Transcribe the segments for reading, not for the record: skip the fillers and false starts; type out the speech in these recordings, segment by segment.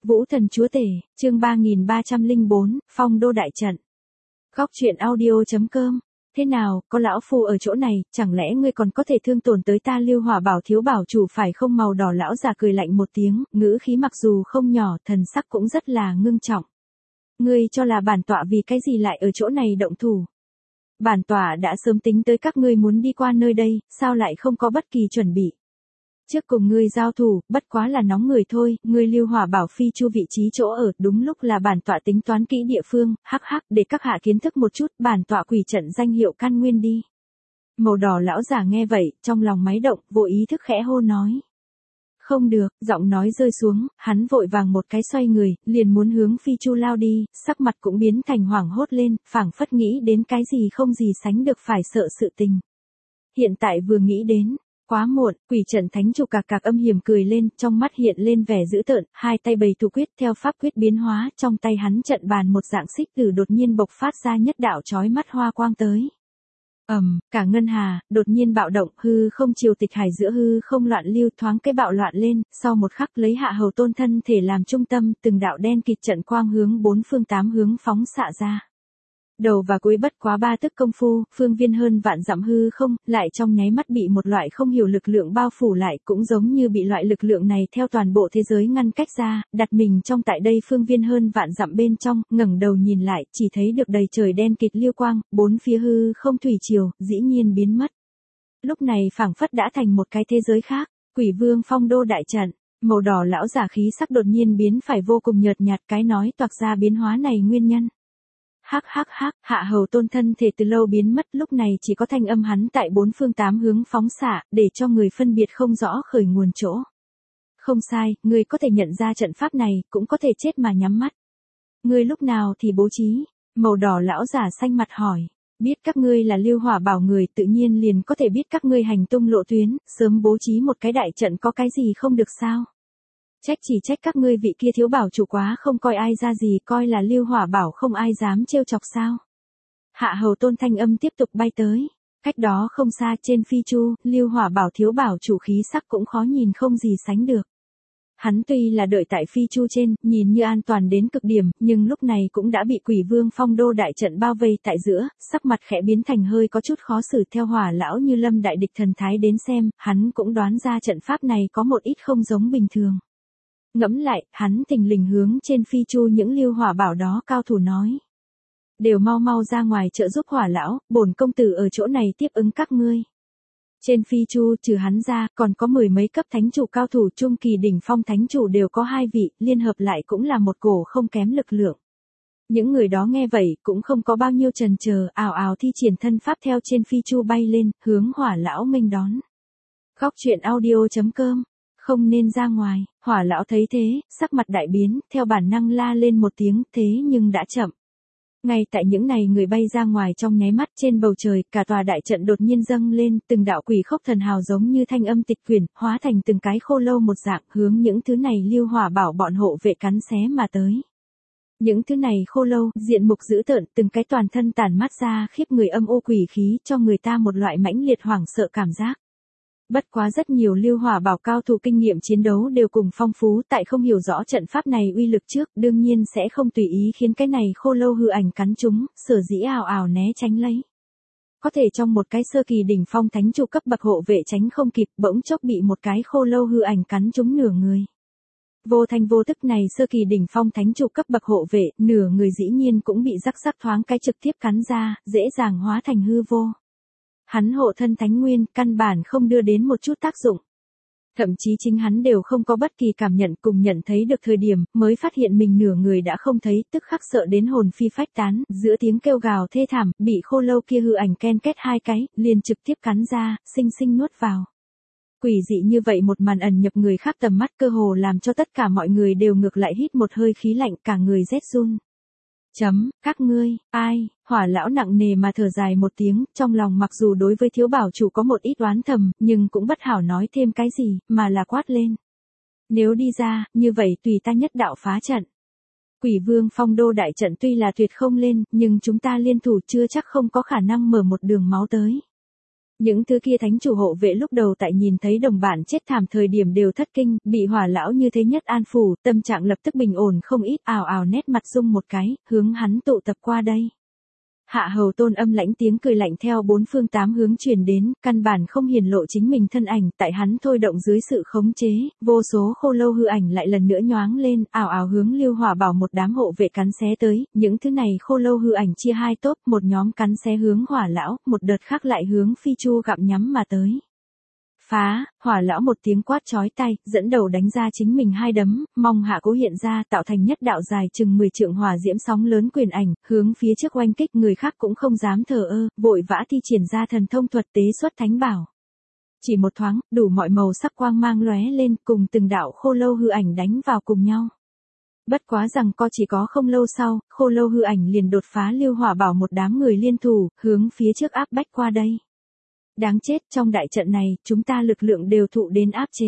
Vũ thần chúa tể, chương 3304, phong đô đại trận. Góc truyện audio.com. Thế nào, có lão phu ở chỗ này, chẳng lẽ ngươi còn có thể thương tổn tới ta? Lưu Hỏa Bảo thiếu bảo chủ phải không? Màu đỏ lão già cười lạnh một tiếng, ngữ khí mặc dù không nhỏ, thần sắc cũng rất là ngưng trọng. Ngươi cho là bản tọa vì cái gì lại ở chỗ này động thủ? Bản tọa đã sớm tính tới các ngươi muốn đi qua nơi đây, sao lại không có bất kỳ chuẩn bị? Trước cùng ngươi giao thủ, bất quá là nóng người thôi, ngươi Lưu Hỏa Bảo phi chu vị trí chỗ ở, đúng lúc là bản tọa tính toán kỹ địa phương, để các hạ kiến thức một chút, bản tọa quỷ trận danh hiệu Căn Nguyên đi. Màu đỏ lão giả nghe vậy, trong lòng máy động, vô ý thức khẽ hô nói. Không được, giọng nói rơi xuống, hắn vội vàng một cái xoay người, liền muốn hướng phi chu lao đi, sắc mặt cũng biến thành hoảng hốt lên, phảng phất nghĩ đến cái gì không gì sánh được phải sợ sự tình. Hiện tại vừa nghĩ đến. Quá muộn, quỷ trận thánh chủ cạc âm hiểm cười lên, trong mắt hiện lên vẻ dữ tợn, hai tay bày thủ quyết theo pháp quyết biến hóa, trong tay hắn trận bàn một dạng xích tử đột nhiên bộc phát ra nhất đạo chói mắt hoa quang tới. Cả ngân hà, đột nhiên bạo động, hư không triều tịch hải giữa hư không loạn lưu thoáng cái bạo loạn lên, sau một khắc lấy Hạ Hầu Tôn thân thể làm trung tâm, từng đạo đen kịt trận quang hướng bốn phương tám hướng phóng xạ ra. Đầu và cuối bất quá 3 tức công phu, phương viên hơn vạn dặm hư không, lại trong nháy mắt bị một loại không hiểu lực lượng bao phủ lại, cũng giống như bị loại lực lượng này theo toàn bộ thế giới ngăn cách ra, đặt mình trong tại đây phương viên hơn vạn dặm bên trong, ngẩng đầu nhìn lại, chỉ thấy được đầy trời đen kịt lưu quang, bốn phía hư không thủy triều, dĩ nhiên biến mất. Lúc này phảng phất đã thành một cái thế giới khác, Quỷ Vương phong đô đại trận, màu đỏ lão giả khí sắc đột nhiên biến phải vô cùng nhợt nhạt, cái nói toạc ra biến hóa này nguyên nhân. Hạ Hầu Tôn thân thể từ lâu biến mất, lúc này chỉ có thanh âm hắn tại bốn phương tám hướng phóng xạ, để cho người phân biệt không rõ khởi nguồn chỗ. Không sai, ngươi có thể nhận ra trận pháp này, cũng có thể chết mà nhắm mắt. Ngươi lúc nào thì bố trí? Màu đỏ lão giả xanh mặt hỏi. Biết các ngươi là Lưu Hỏa Bảo người, tự nhiên liền có thể biết các ngươi hành tung lộ tuyến, sớm bố trí một cái đại trận có cái gì không được sao? Chỉ trách các ngươi vị kia thiếu bảo chủ quá không coi ai ra gì, coi là Lưu Hỏa Bảo không ai dám trêu chọc sao. Hạ Hầu Tôn thanh âm tiếp tục bay tới. Cách đó không xa trên phi chu, Lưu Hỏa Bảo thiếu bảo chủ khí sắc cũng khó nhìn không gì sánh được. Hắn tuy là đợi tại phi chu trên, nhìn như an toàn đến cực điểm, nhưng lúc này cũng đã bị Quỷ Vương phong đô đại trận bao vây tại giữa, sắc mặt khẽ biến thành hơi có chút khó xử. Theo Hỏa lão Như Lâm đại địch thần thái đến xem, hắn cũng đoán ra trận pháp này có một ít không giống bình thường. Ngẫm lại, hắn thình lình hướng trên phi chu những Lưu Hỏa Bảo đó cao thủ nói. Đều mau ra ngoài trợ giúp Hỏa lão, bổn công tử ở chỗ này tiếp ứng các ngươi. Trên phi chu trừ hắn ra, còn có 10 mấy cấp thánh chủ cao thủ trung kỳ đỉnh phong thánh chủ đều có 2 vị, liên hợp lại cũng là một cổ không kém lực lượng. Những người đó nghe vậy, cũng không có bao nhiêu chần chờ, ào ào thi triển thân pháp theo trên phi chu bay lên, hướng Hỏa lão nghênh đón. Góc truyện audio.com. Không nên ra ngoài. Hỏa lão thấy thế, sắc mặt đại biến, theo bản năng la lên một tiếng, thế nhưng đã chậm. Ngay tại những này người bay ra ngoài trong nháy mắt, trên bầu trời, cả tòa đại trận đột nhiên dâng lên, từng đạo quỷ khốc thần hào giống như thanh âm tịch quyển, hóa thành từng cái khô lâu một dạng, hướng những thứ này Lưu Hỏa Bảo bọn hộ vệ cắn xé mà tới. Những thứ này khô lâu, diện mục dữ tợn, từng cái toàn thân tản mát ra khiếp người âm u quỷ khí, cho người ta một loại mãnh liệt hoảng sợ cảm giác. Bất quá rất nhiều Lưu Hỏa Bảo cao thủ kinh nghiệm chiến đấu đều cùng phong phú, tại không hiểu rõ trận pháp này uy lực trước, đương nhiên sẽ không tùy ý khiến cái này khô lâu hư ảnh cắn chúng, sở dĩ ào ào né tránh lấy. Có thể trong một cái sơ kỳ đỉnh phong thánh chủ cấp bậc hộ vệ tránh không kịp, bỗng chốc bị một cái khô lâu hư ảnh cắn trúng nửa người. Vô thanh vô tức này sơ kỳ đỉnh phong thánh chủ cấp bậc hộ vệ, nửa người dĩ nhiên cũng bị rắc thoáng cái trực tiếp cắn ra, dễ dàng hóa thành hư vô. Hắn hộ thân thánh nguyên, căn bản không đưa đến một chút tác dụng. Thậm chí chính hắn đều không có bất kỳ cảm nhận, cùng nhận thấy được thời điểm, mới phát hiện mình nửa người đã không thấy, tức khắc sợ đến hồn phi phách tán, giữa tiếng kêu gào thê thảm, bị khô lâu kia hư ảnh ken két 2 cái, liền trực tiếp cắn ra, sinh nuốt vào. Quỷ dị như vậy một màn ẩn nhập người khác tầm mắt, cơ hồ làm cho tất cả mọi người đều ngược lại hít một hơi khí lạnh, cả người rét run. Các ngươi, ai? Hỏa lão nặng nề mà thở dài một tiếng, trong lòng mặc dù đối với thiếu bảo chủ có một ít oán thầm, nhưng cũng bất hảo nói thêm cái gì, mà là quát lên. Nếu đi ra, như vậy tùy ta nhất đạo phá trận. Quỷ Vương phong đô đại trận tuy là tuyệt không lên, nhưng chúng ta liên thủ chưa chắc không có khả năng mở một đường máu tới. Những thứ kia thánh chủ hộ vệ lúc đầu tại nhìn thấy đồng bạn chết thảm thời điểm đều thất kinh, bị hỏa lão như thế nhất an phủ, tâm trạng lập tức bình ổn không ít, ào ào nét mặt rung một cái, hướng hắn tụ tập qua đây. Hạ hầu tôn âm lãnh tiếng cười lạnh theo bốn phương tám hướng truyền đến, căn bản không hiển lộ chính mình thân ảnh, tại hắn thôi động dưới sự khống chế, vô số khô lâu hư ảnh lại lần nữa nhoáng lên, ào ào hướng Lưu Hỏa Bảo một đám hộ vệ cắn xé tới, những thứ này khô lâu hư ảnh chia hai tốp, một nhóm cắn xé hướng hỏa lão, một đợt khác lại hướng Phi Chu gặm nhắm mà tới. Phá, hỏa lão một tiếng quát chói tai, dẫn đầu đánh ra chính mình hai đấm, mong hạ cố hiện ra tạo thành nhất đạo dài chừng 10 trượng hỏa diễm sóng lớn quyền ảnh, hướng phía trước oanh kích, người khác cũng không dám thờ ơ, vội vã thi triển ra thần thông thuật tế xuất thánh bảo. Chỉ một thoáng, đủ mọi màu sắc quang mang lóe lên, cùng từng đạo khô lâu hư ảnh đánh vào cùng nhau. Bất quá rằng co chỉ có không lâu sau, khô lâu hư ảnh liền đột phá Lưu Hỏa Bảo một đám người liên thủ, hướng phía trước áp bách qua đây. Đáng chết, trong đại trận này, chúng ta lực lượng đều thụ đến áp chế.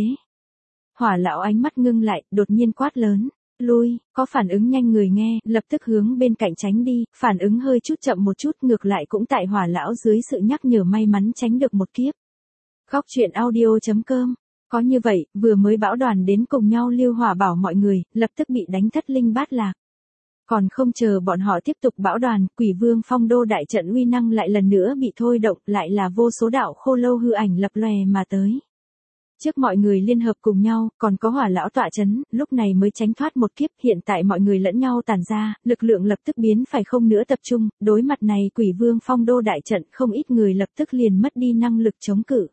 Hỏa lão ánh mắt ngưng lại, đột nhiên quát lớn. Lui, có phản ứng nhanh người nghe, lập tức hướng bên cạnh tránh đi, phản ứng hơi chút chậm một chút, ngược lại cũng tại hỏa lão dưới sự nhắc nhở may mắn tránh được một kiếp. Góc truyện audio.com. Có như vậy, vừa mới bão đoàn đến cùng nhau Lưu Hỏa Bảo mọi người, lập tức bị đánh thất linh bát lạc. Còn không chờ bọn họ tiếp tục bão đoàn, Quỷ Vương Phong Đô đại trận uy năng lại lần nữa bị thôi động, lại là vô số đạo khô lâu hư ảnh lập lòe mà tới. Trước mọi người liên hợp cùng nhau, còn có hỏa lão tọa chấn, lúc này mới tránh thoát một kiếp, hiện tại mọi người lẫn nhau tản ra, lực lượng lập tức biến phải không nữa tập trung, đối mặt này Quỷ Vương Phong Đô đại trận, không ít người lập tức liền mất đi năng lực chống cự.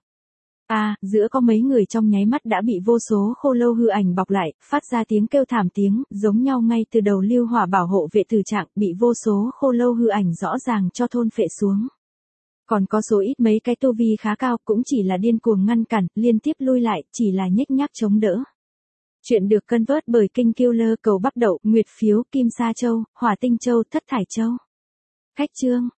Giữa có mấy người trong nháy mắt đã bị vô số khô lâu hư ảnh bọc lại, phát ra tiếng kêu thảm tiếng, giống nhau ngay từ đầu Lưu Hỏa Bảo hộ vệ tử trạng, bị vô số khô lâu hư ảnh rõ ràng cho thôn phệ xuống. Còn có số ít mấy cái tu vi khá cao, cũng chỉ là điên cuồng ngăn cản, liên tiếp lui lại, chỉ là nhếch nhác chống đỡ. Chuyện được cân vớt bởi Kênh Killer Cầu Bắc Đậu, Nguyệt Phiếu, Kim Sa Châu, Hỏa Tinh Châu, Thất Thải Châu. Khách chương.